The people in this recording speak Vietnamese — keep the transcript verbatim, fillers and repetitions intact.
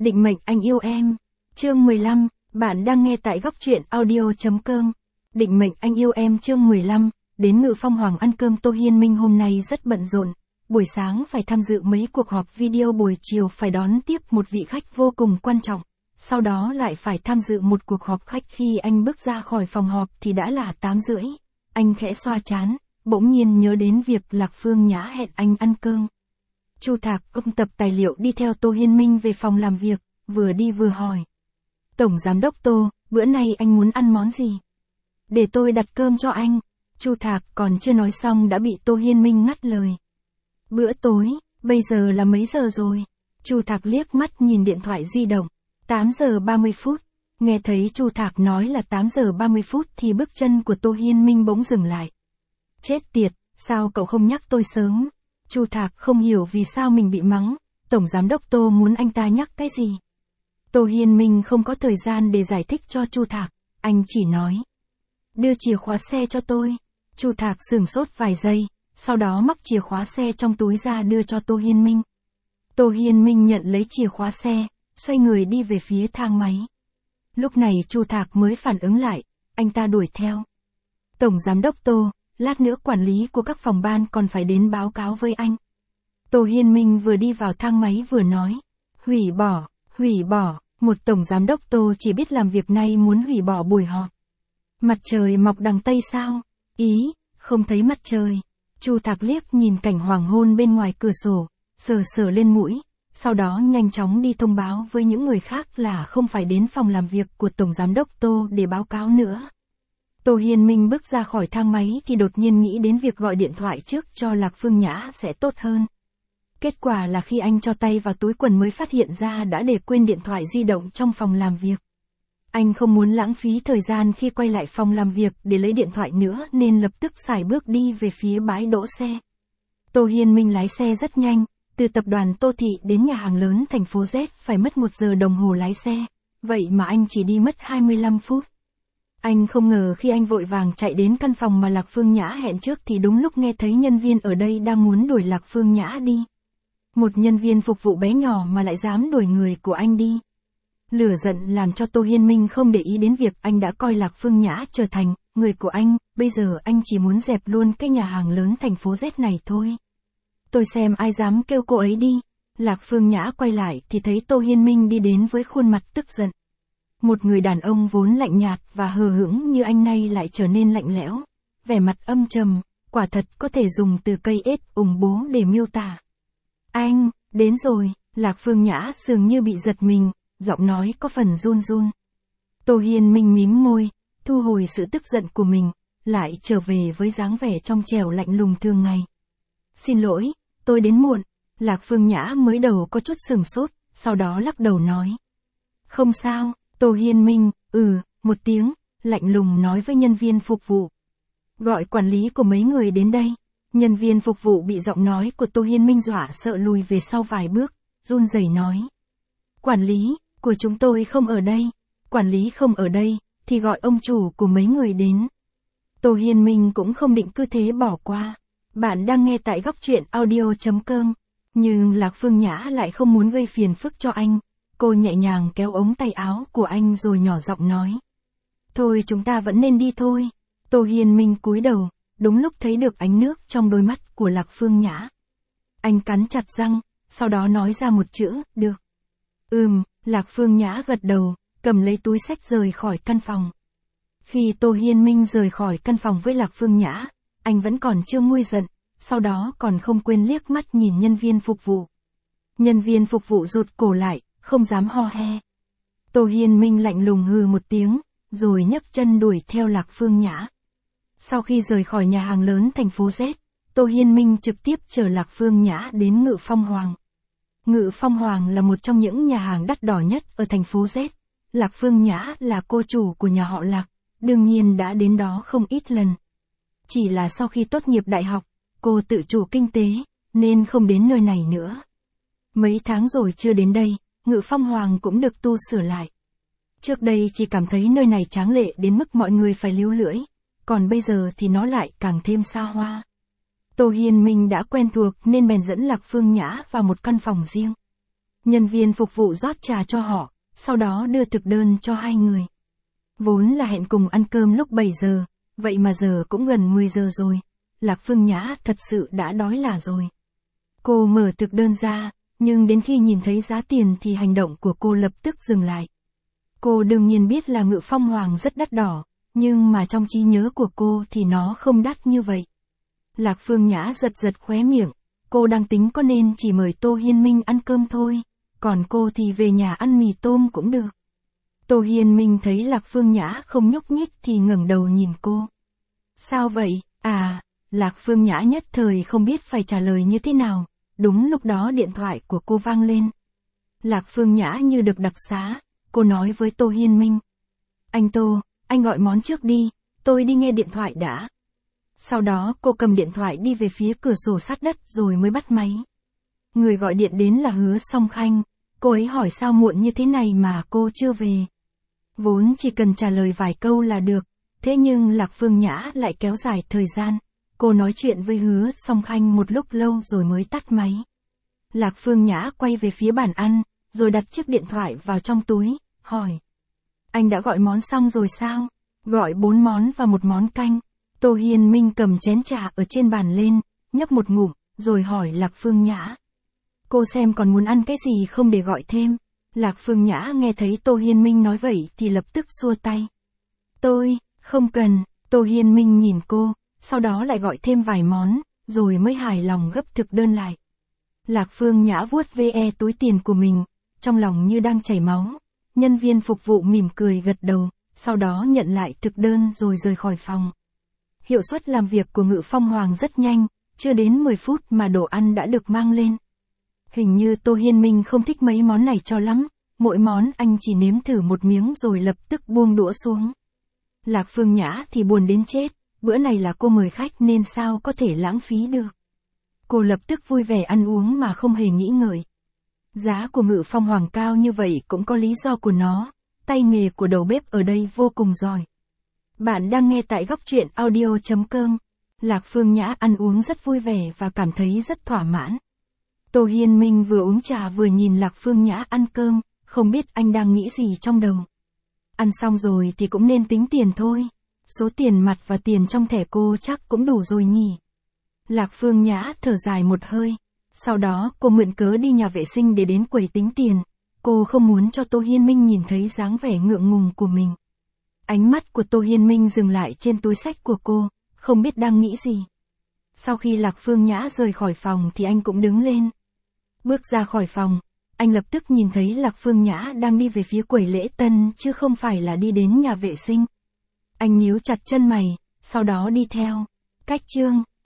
Định mệnh anh yêu em. Chương mười lăm, bạn đang nghe tại góc truyện audio chấm com. Định mệnh anh yêu em chương mười lăm, đến Ngự Phong Hoàng ăn cơm. Tô Hiên Minh hôm nay rất bận rộn. Buổi sáng phải tham dự mấy cuộc họp video, buổi chiều phải đón tiếp một vị khách vô cùng quan trọng. Sau đó lại phải tham dự một cuộc họp khách. Khi anh bước ra khỏi phòng họp thì đã là tám rưỡi. Anh khẽ xoa trán, bỗng nhiên nhớ đến việc Lạc Phương Nhã hẹn anh ăn cơm. Chu Thạc ôm tập tài liệu đi theo Tô Hiên Minh về phòng làm việc, vừa đi vừa hỏi. Tổng Giám đốc Tô, bữa nay anh muốn ăn món gì? Để tôi đặt cơm cho anh. Chu Thạc còn chưa nói xong đã bị Tô Hiên Minh ngắt lời. Bữa tối, bây giờ là mấy giờ rồi? Chu Thạc liếc mắt nhìn điện thoại di động. tám giờ ba mươi phút. Nghe thấy Chu Thạc nói là tám giờ ba mươi phút thì bước chân của Tô Hiên Minh bỗng dừng lại. Chết tiệt, sao cậu không nhắc tôi sớm? Chu Thạc không hiểu vì sao mình bị mắng. Tổng Giám đốc Tô muốn anh ta nhắc cái gì? Tô Hiên Minh không có thời gian để giải thích cho Chu Thạc. Anh chỉ nói. Đưa chìa khóa xe cho tôi. Chu Thạc sửng sốt vài giây, sau đó móc chìa khóa xe trong túi ra đưa cho Tô Hiên Minh. Tô Hiên Minh nhận lấy chìa khóa xe, xoay người đi về phía thang máy. Lúc này Chu Thạc mới phản ứng lại, anh ta đuổi theo. Tổng Giám đốc Tô, lát nữa quản lý của các phòng ban còn phải đến báo cáo với anh. Tô Hiên Minh vừa đi vào thang máy vừa nói. Hủy bỏ, hủy bỏ, một Tổng Giám đốc Tô chỉ biết làm việc này muốn hủy bỏ buổi họp. Mặt trời mọc đằng Tây sao? Ý, không thấy mặt trời. Chu Thạc liếc nhìn cảnh hoàng hôn bên ngoài cửa sổ, sờ sờ lên mũi, sau đó nhanh chóng đi thông báo với những người khác là không phải đến phòng làm việc của Tổng Giám đốc Tô để báo cáo nữa. Tô Hiên Minh bước ra khỏi thang máy thì đột nhiên nghĩ đến việc gọi điện thoại trước cho Lạc Phương Nhã sẽ tốt hơn. Kết quả là khi anh cho tay vào túi quần mới phát hiện ra đã để quên điện thoại di động trong phòng làm việc. Anh không muốn lãng phí thời gian khi quay lại phòng làm việc để lấy điện thoại nữa nên lập tức sải bước đi về phía bãi đỗ xe. Tô Hiên Minh lái xe rất nhanh, từ tập đoàn Tô Thị đến nhà hàng lớn thành phố Z phải mất một giờ đồng hồ lái xe, vậy mà anh chỉ đi mất hai mươi lăm phút. Anh không ngờ khi anh vội vàng chạy đến căn phòng mà Lạc Phương Nhã hẹn trước thì đúng lúc nghe thấy nhân viên ở đây đang muốn đuổi Lạc Phương Nhã đi. Một nhân viên phục vụ bé nhỏ mà lại dám đuổi người của anh đi. Lửa giận làm cho Tô Hiên Minh không để ý đến việc anh đã coi Lạc Phương Nhã trở thành người của anh, bây giờ anh chỉ muốn dẹp luôn cái nhà hàng lớn thành phố Z này thôi. Tôi xem ai dám kêu cô ấy đi. Lạc Phương Nhã quay lại thì thấy Tô Hiên Minh đi đến với khuôn mặt tức giận. Một người đàn ông vốn lạnh nhạt và hờ hững như anh nay lại trở nên lạnh lẽo, vẻ mặt âm trầm, quả thật có thể dùng từ cây ết ủng bố để miêu tả. Anh, đến rồi. Lạc Phương Nhã dường như bị giật mình, giọng nói có phần run run. Tô Hiên Minh mím môi, thu hồi sự tức giận của mình, lại trở về với dáng vẻ trong trẻo lạnh lùng thường ngày. Xin lỗi, tôi đến muộn. Lạc Phương Nhã mới đầu có chút sừng sốt, sau đó lắc đầu nói. Không sao. Tô Hiên Minh, ừ, một tiếng, lạnh lùng nói với nhân viên phục vụ. Gọi quản lý của mấy người đến đây. Nhân viên phục vụ bị giọng nói của Tô Hiên Minh dọa sợ lùi về sau vài bước, run rẩy nói. Quản lý của chúng tôi không ở đây. Quản lý không ở đây, thì gọi ông chủ của mấy người đến. Tô Hiên Minh cũng không định cứ thế bỏ qua. Bạn đang nghe tại góc truyện audio chấm com. Nhưng Lạc Phương Nhã lại không muốn gây phiền phức cho anh. Cô nhẹ nhàng kéo ống tay áo của anh rồi nhỏ giọng nói. Thôi chúng ta vẫn nên đi thôi. Tô Hiên Minh cúi đầu, đúng lúc thấy được ánh nước trong đôi mắt của Lạc Phương Nhã. Anh cắn chặt răng, sau đó nói ra một chữ, được. Ừm, Lạc Phương Nhã gật đầu, cầm lấy túi xách rời khỏi căn phòng. Khi Tô Hiên Minh rời khỏi căn phòng với Lạc Phương Nhã, anh vẫn còn chưa nguôi giận, sau đó còn không quên liếc mắt nhìn nhân viên phục vụ. Nhân viên phục vụ rụt cổ lại, không dám ho he. Tô Hiên Minh lạnh lùng hừ một tiếng, rồi nhấc chân đuổi theo Lạc Phương Nhã. Sau khi rời khỏi nhà hàng lớn thành phố Z, Tô Hiên Minh trực tiếp chở Lạc Phương Nhã đến Ngự Phong Hoàng. Ngự Phong Hoàng là một trong những nhà hàng đắt đỏ nhất ở thành phố Z. Lạc Phương Nhã là cô chủ của nhà họ Lạc, đương nhiên đã đến đó không ít lần. Chỉ là sau khi tốt nghiệp đại học, cô tự chủ kinh tế, nên không đến nơi này nữa. Mấy tháng rồi chưa đến đây, Ngự Phong Hoàng cũng được tu sửa lại. Trước đây chỉ cảm thấy nơi này tráng lệ đến mức mọi người phải líu lưỡi, còn bây giờ thì nó lại càng thêm xa hoa. Tô Hiên Minh đã quen thuộc nên bèn dẫn Lạc Phương Nhã vào một căn phòng riêng. Nhân viên phục vụ rót trà cho họ, sau đó đưa thực đơn cho hai người. Vốn là hẹn cùng ăn cơm lúc bảy giờ, vậy mà giờ cũng gần mười giờ rồi. Lạc Phương Nhã thật sự đã đói là rồi. Cô mở thực đơn ra, nhưng đến khi nhìn thấy giá tiền thì hành động của cô lập tức dừng lại. Cô đương nhiên biết là Ngự Phong Hoàng rất đắt đỏ, nhưng mà trong trí nhớ của cô thì nó không đắt như vậy. Lạc Phương Nhã giật giật khóe miệng, cô đang tính có nên chỉ mời Tô Hiên Minh ăn cơm thôi, còn cô thì về nhà ăn mì tôm cũng được. Tô Hiên Minh thấy Lạc Phương Nhã không nhúc nhích thì ngẩng đầu nhìn cô. Sao vậy, à, Lạc Phương Nhã nhất thời không biết phải trả lời như thế nào, đúng lúc đó điện thoại của cô vang lên. Lạc Phương Nhã như được đặc xá, cô nói với Tô Hiên Minh. Anh Tô, anh gọi món trước đi, tôi đi nghe điện thoại đã. Sau đó cô cầm điện thoại đi về phía cửa sổ sát đất rồi mới bắt máy. Người gọi điện đến là Hứa Song Khanh, cô ấy hỏi sao muộn như thế này mà cô chưa về. Vốn chỉ cần trả lời vài câu là được, thế nhưng Lạc Phương Nhã lại kéo dài thời gian. Cô nói chuyện với Hứa Song Khanh một lúc lâu rồi mới tắt máy. Lạc Phương Nhã quay về phía bàn ăn, rồi đặt chiếc điện thoại vào trong túi, hỏi. Anh đã gọi món xong rồi sao? Gọi bốn món và một món canh. Tô Hiên Minh cầm chén trà ở trên bàn lên, nhấp một ngụm, rồi hỏi Lạc Phương Nhã. Cô xem còn muốn ăn cái gì không để gọi thêm. Lạc Phương Nhã nghe thấy Tô Hiên Minh nói vậy thì lập tức xua tay. Tôi, không cần. Tô Hiên Minh nhìn cô, sau đó lại gọi thêm vài món, rồi mới hài lòng gấp thực đơn lại. Lạc Phương Nhã vuốt ve túi tiền của mình, trong lòng như đang chảy máu. Nhân viên phục vụ mỉm cười gật đầu, sau đó nhận lại thực đơn rồi rời khỏi phòng. Hiệu suất làm việc của Ngự Phong Hoàng rất nhanh, chưa đến mười phút mà đồ ăn đã được mang lên. Hình như Tô Hiên Minh không thích mấy món này cho lắm, mỗi món anh chỉ nếm thử một miếng rồi lập tức buông đũa xuống. Lạc Phương Nhã thì buồn đến chết, bữa này là cô mời khách nên sao có thể lãng phí được. Cô lập tức vui vẻ ăn uống mà không hề nghĩ ngợi. Giá của Ngự Phong Hoàng cao như vậy cũng có lý do của nó, tay nghề của đầu bếp ở đây vô cùng giỏi. Bạn đang nghe tại góc truyện audio chấm com. Lạc Phương Nhã ăn uống rất vui vẻ và cảm thấy rất thỏa mãn. Tô Hiên Minh vừa uống trà vừa nhìn Lạc Phương Nhã ăn cơm, không biết anh đang nghĩ gì trong đầu. Ăn xong rồi thì cũng nên tính tiền thôi. Số tiền mặt và tiền trong thẻ cô chắc cũng đủ rồi nhỉ. Lạc Phương Nhã thở dài một hơi. Sau đó cô mượn cớ đi nhà vệ sinh để đến quầy tính tiền. Cô không muốn cho Tô Hiên Minh nhìn thấy dáng vẻ ngượng ngùng của mình. Ánh mắt của Tô Hiên Minh dừng lại trên túi xách của cô, không biết đang nghĩ gì. Sau khi Lạc Phương Nhã rời khỏi phòng thì anh cũng đứng lên. Bước ra khỏi phòng, anh lập tức nhìn thấy Lạc Phương Nhã đang đi về phía quầy lễ tân chứ không phải là đi đến nhà vệ sinh. Anh nhíu chặt chân mày, sau đó đi theo. Cách chương